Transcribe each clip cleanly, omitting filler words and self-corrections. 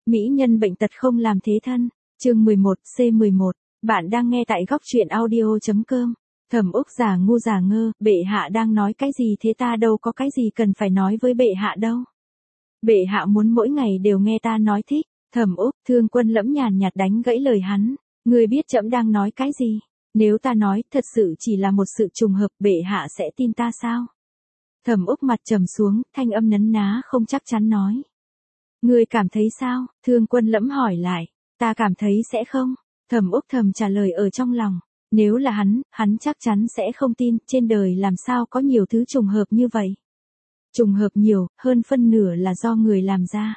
Mỹ nhân bệnh tật không làm thế thân. Chương 11 C11. Bạn đang nghe tại góc truyện audio.com. Thẩm Úc giả ngu giả ngơ, bệ hạ đang nói cái gì thế, ta đâu có cái gì cần phải nói với bệ hạ đâu. Bệ hạ muốn mỗi ngày đều nghe ta nói thích. Thẩm Úc, Thương Quân Lẫm nhàn nhạt đánh gãy lời hắn. Ngươi biết trẫm đang nói cái gì? Nếu ta nói thật sự chỉ là một sự trùng hợp, bệ hạ sẽ tin ta sao? Thẩm Úc mặt trầm xuống, thanh âm nấn ná không chắc chắn nói. Ngươi cảm thấy sao? Thương Quân Lẫm hỏi lại. Ta cảm thấy sẽ không. Thẩm Úc thầm trả lời ở trong lòng. Nếu là hắn chắc chắn sẽ không tin, trên đời làm sao có nhiều thứ trùng hợp như vậy. Trùng hợp nhiều, hơn phân nửa là do người làm ra.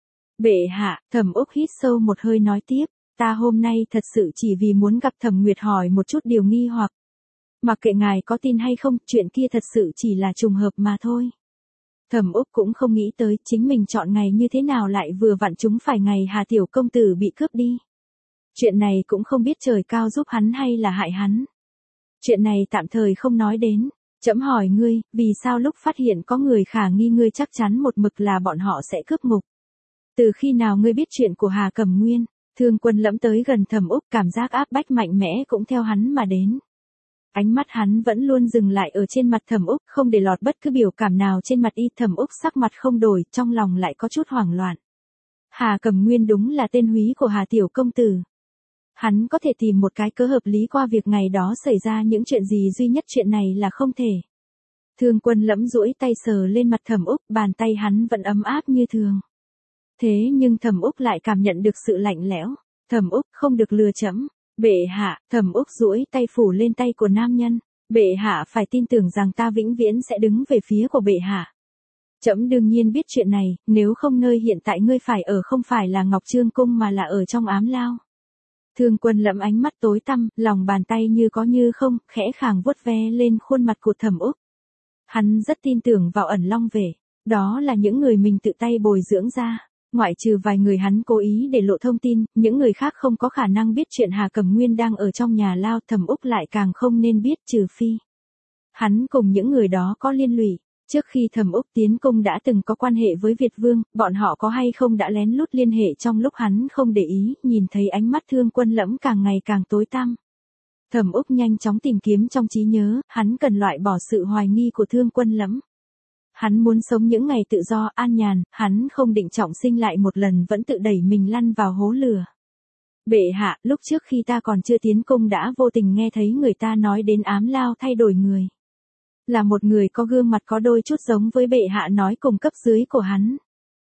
Bệ hạ, Thẩm Úc hít sâu một hơi nói tiếp, ta hôm nay thật sự chỉ vì muốn gặp Thẩm Nguyệt hỏi một chút điều nghi hoặc. Mặc kệ ngài có tin hay không, chuyện kia thật sự chỉ là trùng hợp mà thôi. Thẩm Úc cũng không nghĩ tới chính mình chọn ngày như thế nào lại vừa vặn trúng phải ngày Hà Tiểu Công Tử bị cướp đi. Chuyện này cũng không biết trời cao giúp hắn hay là hại hắn. Chuyện này tạm thời không nói đến. Trẫm hỏi ngươi, vì sao lúc phát hiện có người khả nghi ngươi chắc chắn một mực là bọn họ sẽ cướp ngục? Từ khi nào ngươi biết chuyện của Hà Cẩm Nguyên? Thương Quân Lẫm tới gần Thẩm Úc, cảm giác áp bách mạnh mẽ cũng theo hắn mà đến. Ánh mắt hắn vẫn luôn dừng lại ở trên mặt Thẩm Úc, không để lọt bất cứ biểu cảm nào trên mặt y. Thẩm Úc sắc mặt không đổi, trong lòng lại có chút hoảng loạn. Hà Cẩm Nguyên đúng là tên húy của Hà Tiểu Công Tử. Hắn có thể tìm một cái cớ hợp lý qua việc ngày đó xảy ra những chuyện gì, duy nhất chuyện này là không thể. Thương Quân Lẫm duỗi tay sờ lên mặt Thẩm Úc, bàn tay hắn vẫn ấm áp như thường. Thế nhưng Thẩm Úc lại cảm nhận được sự lạnh lẽo. Thẩm Úc, không được lừa trẫm. Bệ hạ, Thẩm Úc duỗi tay phủ lên tay của nam nhân. Bệ hạ phải tin tưởng rằng ta vĩnh viễn sẽ đứng về phía của bệ hạ. Trẫm đương nhiên biết chuyện này, nếu không nơi hiện tại ngươi phải ở không phải là Ngọc Trương Cung mà là ở trong ám lao. Thương Quân Lẫm ánh mắt tối tăm, lòng bàn tay như có như không, khẽ khàng vuốt ve lên khuôn mặt của Thẩm Úc. Hắn rất tin tưởng vào ẩn long về. Đó là những người mình tự tay bồi dưỡng ra. Ngoại trừ vài người hắn cố ý để lộ thông tin, những người khác không có khả năng biết chuyện Hà Cẩm Nguyên đang ở trong nhà lao. Thẩm Úc lại càng không nên biết, trừ phi hắn cùng những người đó có liên lụy. Trước khi Thẩm Úc tiến cung đã từng có quan hệ với Việt Vương, bọn họ có hay không đã lén lút liên hệ trong lúc hắn không để ý. Nhìn thấy ánh mắt Thương Quân Lẫm càng ngày càng tối tăm, Thẩm Úc nhanh chóng tìm kiếm trong trí nhớ, hắn cần loại bỏ sự hoài nghi của Thương Quân Lẫm. Hắn muốn sống những ngày tự do, an nhàn, hắn không định trọng sinh lại một lần vẫn tự đẩy mình lăn vào hố lửa. Bệ hạ, lúc trước khi ta còn chưa tiến cung đã vô tình nghe thấy người ta nói đến ám lao thay đổi người. Là một người có gương mặt có đôi chút giống với bệ hạ nói cùng cấp dưới của hắn.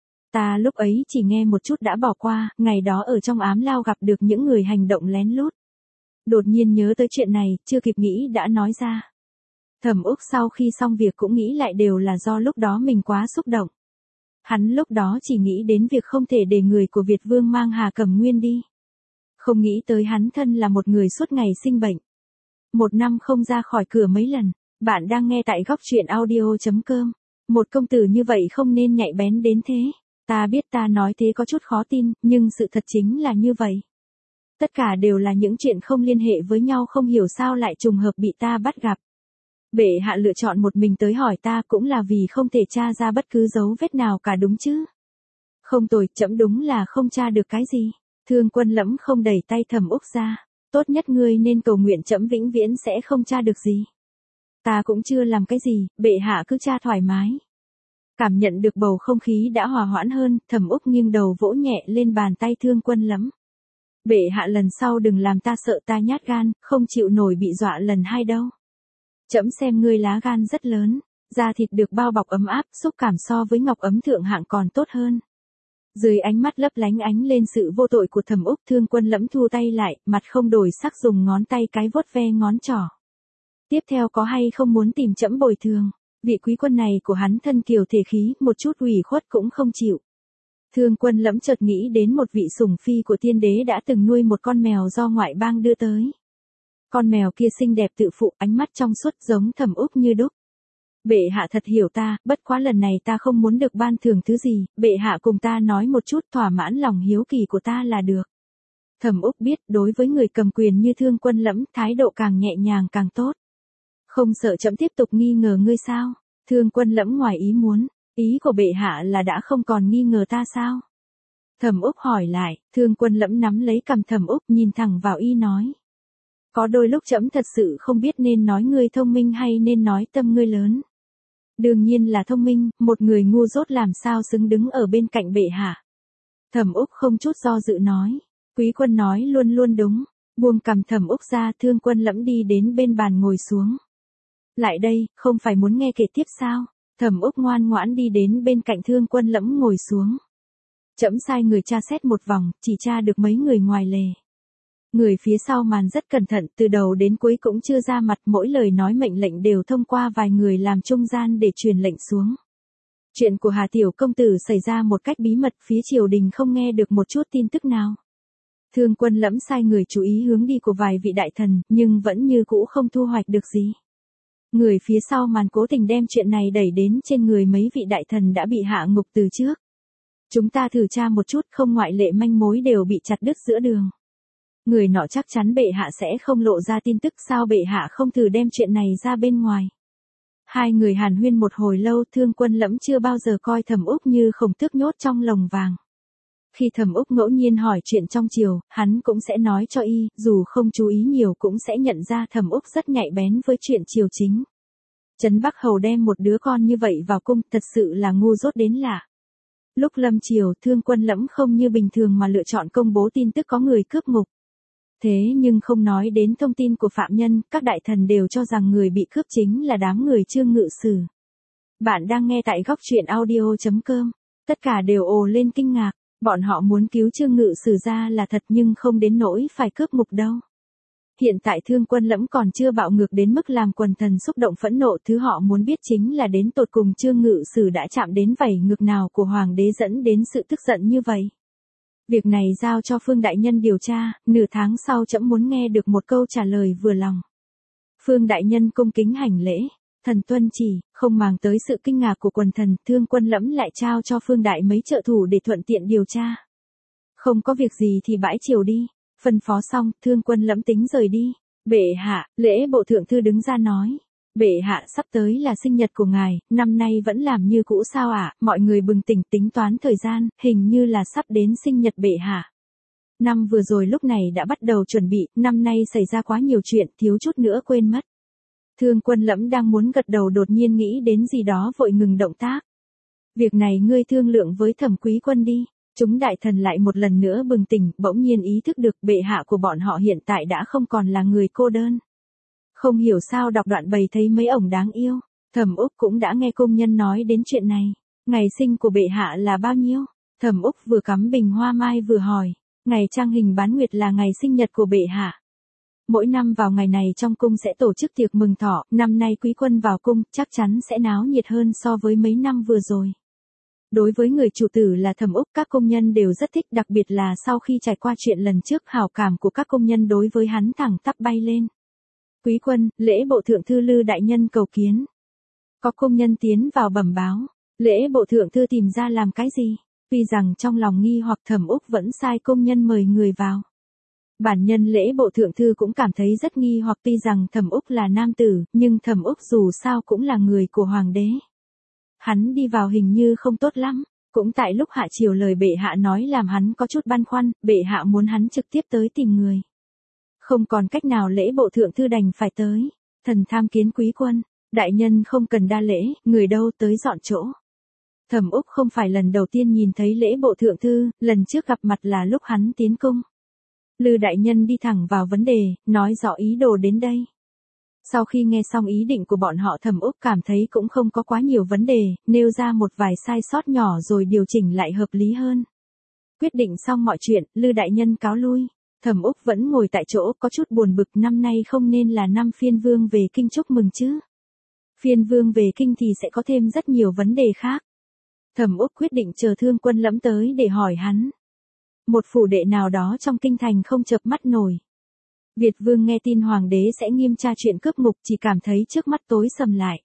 Ta lúc ấy chỉ nghe một chút đã bỏ qua, ngày đó ở trong ám lao gặp được những người hành động lén lút. Đột nhiên nhớ tới chuyện này, chưa kịp nghĩ đã nói ra. Thẩm Úc sau khi xong việc cũng nghĩ lại đều là do lúc đó mình quá xúc động. Hắn lúc đó chỉ nghĩ đến việc không thể để người của Việt Vương mang Hà Cẩm Nguyên đi. Không nghĩ tới hắn thân là một người suốt ngày sinh bệnh. Một năm không ra khỏi cửa mấy lần. Bạn đang nghe tại góc truyện audio.com. Một công tử như vậy không nên nhạy bén đến thế. Ta biết ta nói thế có chút khó tin, nhưng sự thật chính là như vậy. Tất cả đều là những chuyện không liên hệ với nhau, không hiểu sao lại trùng hợp bị ta bắt gặp. Bệ hạ lựa chọn một mình tới hỏi ta cũng là vì không thể tra ra bất cứ dấu vết nào cả, đúng chứ? Không tồi, trẫm đúng là không tra được cái gì. Thương Quân Lẫm không đẩy tay Thẩm Úc ra. Tốt nhất ngươi nên cầu nguyện trẫm vĩnh viễn sẽ không tra được gì. Ta cũng chưa làm cái gì, bệ hạ cứ tra thoải mái. Cảm nhận được bầu không khí đã hòa hoãn hơn, Thẩm Úc nghiêng đầu vỗ nhẹ lên bàn tay Thương Quân Lẫm. Bệ hạ lần sau đừng làm ta sợ, ta nhát gan, không chịu nổi bị dọa lần hai đâu. Trẫm xem ngươi lá gan rất lớn, da thịt được bao bọc ấm áp, xúc cảm so với ngọc ấm thượng hạng còn tốt hơn. Dưới ánh mắt lấp lánh ánh lên sự vô tội của Thẩm Úc, Thương Quân Lẫm thu tay lại, mặt không đổi sắc dùng ngón tay cái vuốt ve ngón trỏ. Tiếp theo có hay không muốn tìm trẫm bồi thường? Vị quý quân này của hắn thân kiều thể khí, một chút ủy khuất cũng không chịu. Thương Quân Lẫm chợt nghĩ đến một vị sủng phi của tiên đế đã từng nuôi một con mèo do ngoại bang đưa tới. Con mèo kia xinh đẹp tự phụ, ánh mắt trong suốt giống Thẩm Úc như đúc. Bệ hạ thật hiểu ta, bất quá lần này ta không muốn được ban thưởng thứ gì, bệ hạ cùng ta nói một chút thỏa mãn lòng hiếu kỳ của ta là được. Thẩm Úc biết đối với người cầm quyền như Thương Quân Lẫm, thái độ càng nhẹ nhàng càng tốt. Không sợ trẫm tiếp tục nghi ngờ ngươi sao? Thương Quân Lẫm ngoài ý muốn, ý của bệ hạ là đã không còn nghi ngờ ta sao? Thẩm Úc hỏi lại, Thương Quân Lẫm nắm lấy cằm Thẩm Úc nhìn thẳng vào y nói. Có đôi lúc trẫm thật sự không biết nên nói ngươi thông minh hay nên nói tâm ngươi lớn. Đương nhiên là thông minh, một người ngu dốt làm sao xứng đứng ở bên cạnh bệ hạ. Thẩm Úc không chút do dự nói. Quý quân nói luôn luôn đúng. Buông cằm Thẩm Úc ra, Thương Quân Lẫm đi đến bên bàn ngồi xuống. Lại đây, không phải muốn nghe kể tiếp sao? Thẩm Úc ngoan ngoãn đi đến bên cạnh Thương Quân Lẫm ngồi xuống. Trẫm sai người tra xét một vòng, chỉ tra được mấy người ngoài lề. Người phía sau màn rất cẩn thận, từ đầu đến cuối cũng chưa ra mặt, mỗi lời nói mệnh lệnh đều thông qua vài người làm trung gian để truyền lệnh xuống. Chuyện của Hà Tiểu Công Tử xảy ra một cách bí mật, phía triều đình không nghe được một chút tin tức nào. Thương Quân Lẫm sai người chú ý hướng đi của vài vị đại thần, nhưng vẫn như cũ không thu hoạch được gì. Người phía sau màn cố tình đem chuyện này đẩy đến trên người mấy vị đại thần đã bị hạ ngục từ trước. Chúng ta thử tra một chút, không ngoại lệ manh mối đều bị chặt đứt giữa đường. Người nọ chắc chắn bệ hạ sẽ không lộ ra tin tức, sao bệ hạ không thử đem chuyện này ra bên ngoài. Hai người hàn huyên một hồi lâu, Thương Quân Lẫm chưa bao giờ coi Thẩm Úc như khổng tước nhốt trong lồng vàng. Khi Thẩm Úc ngẫu nhiên hỏi chuyện trong triều, hắn cũng sẽ nói cho y, dù không chú ý nhiều cũng sẽ nhận ra Thẩm Úc rất nhạy bén với chuyện triều chính. Trấn Bắc Hầu đem một đứa con như vậy vào cung, thật sự là ngu dốt đến lạ. Lúc lâm triều, Thương Quân Lẫm không như bình thường mà lựa chọn công bố tin tức có người cướp ngục. Thế nhưng không nói đến thông tin của phạm nhân, các đại thần đều cho rằng người bị cướp chính là đám người Trương Ngự Sử. Bạn đang nghe tại góc truyện audio.com. Tất cả đều ồ lên kinh ngạc, bọn họ muốn cứu Trương Ngự Sử ra là thật nhưng không đến nỗi phải cướp ngục đâu. Hiện tại Thương Quân Lẫm còn chưa bạo ngược đến mức làm quần thần xúc động phẫn nộ, thứ họ muốn biết chính là đến tột cùng Trương Ngự Sử đã chạm đến vảy ngược nào của hoàng đế dẫn đến sự tức giận như vậy. Việc này giao cho Phương đại nhân điều tra, nửa tháng sau trẫm muốn nghe được một câu trả lời vừa lòng. Phương đại nhân cung kính hành lễ, thần tuân chỉ, không màng tới sự kinh ngạc của quần thần, Thương Quân Lẫm lại trao cho Phương đại mấy trợ thủ để thuận tiện điều tra. Không có việc gì thì bãi triều đi. Phân phó xong, Thương Quân Lẫm tính rời đi. Bệ hạ, lễ bộ thượng thư đứng ra nói. Bệ hạ, sắp tới là sinh nhật của ngài, năm nay vẫn làm như cũ sao ạ? Mọi người bừng tỉnh tính toán thời gian, hình như là sắp đến sinh nhật bệ hạ. Năm vừa rồi lúc này đã bắt đầu chuẩn bị, năm nay xảy ra quá nhiều chuyện, thiếu chút nữa quên mất. Thương Quân Lẫm đang muốn gật đầu đột nhiên nghĩ đến gì đó vội ngừng động tác. Việc này ngươi thương lượng với Thẩm Quý Quân đi. Chúng đại thần lại một lần nữa bừng tỉnh, bỗng nhiên ý thức được bệ hạ của bọn họ hiện tại đã không còn là người cô đơn. Không hiểu sao đọc đoạn bày thấy mấy ổng đáng yêu. Thẩm Úc cũng đã nghe công nhân nói đến chuyện này. Ngày sinh của bệ hạ là bao nhiêu? Thẩm Úc vừa cắm bình hoa mai vừa hỏi. Ngày trăng hình bán nguyệt là ngày sinh nhật của bệ hạ. Mỗi năm vào ngày này trong cung sẽ tổ chức tiệc mừng thọ, năm nay quý quân vào cung chắc chắn sẽ náo nhiệt hơn so với mấy năm vừa rồi. Đối với người chủ tử là Thẩm Úc, các công nhân đều rất thích, đặc biệt là sau khi trải qua chuyện lần trước, hảo cảm của các công nhân đối với hắn thẳng tắp bay lên. Quý quân, lễ bộ thượng thư Lư đại nhân cầu kiến. Có công nhân tiến vào bẩm báo, lễ bộ thượng thư tìm ra làm cái gì? Tuy rằng trong lòng nghi hoặc, Thẩm Úc vẫn sai công nhân mời người vào. Bản nhân lễ bộ thượng thư cũng cảm thấy rất nghi hoặc, tuy rằng Thẩm Úc là nam tử, nhưng Thẩm Úc dù sao cũng là người của hoàng đế. Hắn đi vào hình như không tốt lắm, cũng tại lúc hạ triều lời bệ hạ nói làm hắn có chút băn khoăn, bệ hạ muốn hắn trực tiếp tới tìm người. Không còn cách nào lễ bộ thượng thư đành phải tới. Thần tham kiến quý quân, đại nhân không cần đa lễ, người đâu tới dọn chỗ. Thẩm Úc không phải lần đầu tiên nhìn thấy lễ bộ thượng thư, lần trước gặp mặt là lúc hắn tiến cung. Lư đại nhân đi thẳng vào vấn đề, nói rõ ý đồ đến đây. Sau khi nghe xong ý định của bọn họ, Thẩm Úc cảm thấy cũng không có quá nhiều vấn đề, nêu ra một vài sai sót nhỏ rồi điều chỉnh lại hợp lý hơn. Quyết định xong mọi chuyện, Lư đại nhân cáo lui. Thẩm Úc vẫn ngồi tại chỗ có chút buồn bực, năm nay không nên là năm phiên vương về kinh chúc mừng chứ. Phiên vương về kinh thì sẽ có thêm rất nhiều vấn đề khác. Thẩm Úc quyết định chờ Thương Quân Lẫm tới để hỏi hắn. Một phủ đệ nào đó trong kinh thành không chợp mắt nổi. Việt vương nghe tin hoàng đế sẽ nghiêm tra chuyện cướp ngục, chỉ cảm thấy trước mắt tối sầm lại.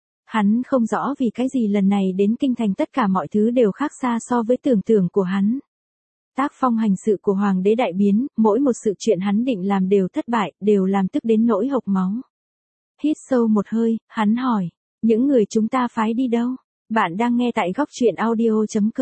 Hắn không rõ vì cái gì lần này đến kinh thành tất cả mọi thứ đều khác xa so với tưởng tượng của hắn. Tác phong hành sự của hoàng đế đại biến, mỗi một sự chuyện hắn định làm đều thất bại, đều làm tức đến nỗi hộc máu. Hít sâu một hơi, hắn hỏi, những người chúng ta phái đi đâu? Bạn đang nghe tại góc truyện audio.com.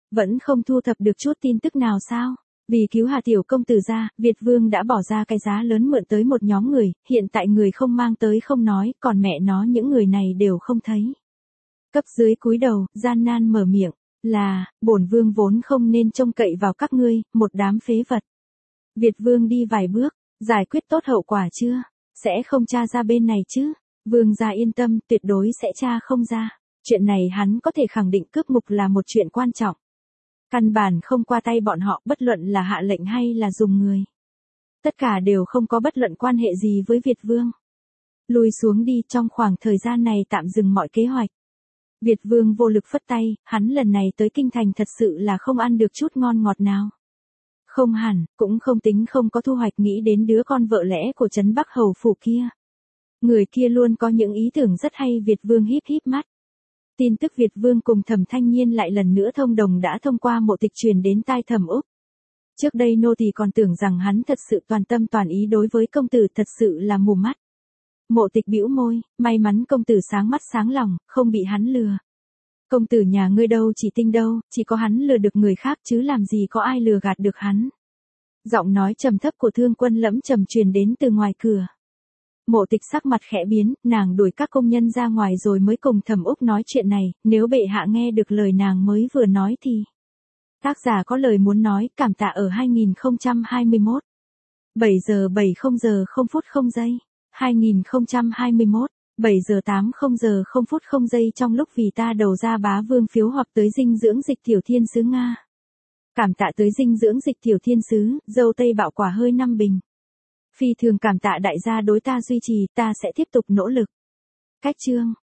Vẫn không thu thập được chút tin tức nào sao? Vì cứu Hà tiểu công tử ra, Việt Vương đã bỏ ra cái giá lớn mượn tới một nhóm người, hiện tại người không mang tới không nói, còn mẹ nó những người này đều không thấy. Cấp dưới cúi đầu, gian nan mở miệng, là, bổn vương vốn không nên trông cậy vào các ngươi, một đám phế vật. Việt Vương đi vài bước, giải quyết tốt hậu quả chưa? Sẽ không tra ra bên này chứ? Vương gia yên tâm, tuyệt đối sẽ tra không ra. Chuyện này hắn có thể khẳng định cướp ngục là một chuyện quan trọng. Căn bản không qua tay bọn họ, bất luận là hạ lệnh hay là dùng người. Tất cả đều không có bất luận quan hệ gì với Việt Vương. Lùi xuống đi, trong khoảng thời gian này tạm dừng mọi kế hoạch. Việt Vương vô lực phất tay, hắn lần này tới kinh thành thật sự là không ăn được chút ngon ngọt nào. Không hẳn, cũng không tính không có thu hoạch, nghĩ đến đứa con vợ lẽ của trấn Bắc Hầu phủ kia. Người kia luôn có những ý tưởng rất hay. Việt Vương híp híp mắt. Tin tức Việt Vương cùng Thẩm Thanh Nhiên lại lần nữa thông đồng đã thông qua Mộ Tịch truyền đến tai Thẩm Úc. Trước đây nô tỳ còn tưởng rằng hắn thật sự toàn tâm toàn ý đối với công tử, thật sự là mù mắt. Mộ Tịch bĩu môi, may mắn công tử sáng mắt sáng lòng, không bị hắn lừa. Công tử nhà ngươi đâu chỉ tinh đâu, chỉ có hắn lừa được người khác chứ làm gì có ai lừa gạt được hắn. Giọng nói trầm thấp của Thương Quân Lẫm trầm truyền đến từ ngoài cửa. Mộ Tịch sắc mặt khẽ biến, nàng đuổi các công nhân ra ngoài rồi mới cùng Thẩm Úc nói chuyện này, nếu bệ hạ nghe được lời nàng mới vừa nói thì. Tác giả có lời muốn nói, cảm tạ ở 2021. 7 giờ 70 giờ 0 phút 0 giây. 2021. 7 giờ 80 giờ 0 phút 0 giây. Trong lúc vì ta đầu ra bá vương phiếu hoặc tới dinh dưỡng dịch tiểu thiên sứ Nga. Cảm tạ tới dinh dưỡng dịch tiểu thiên sứ, dâu tây bạo quả hơi 5 bình. Phi thường cảm tạ đại gia đối ta duy trì, ta sẽ tiếp tục nỗ lực. Cách chương.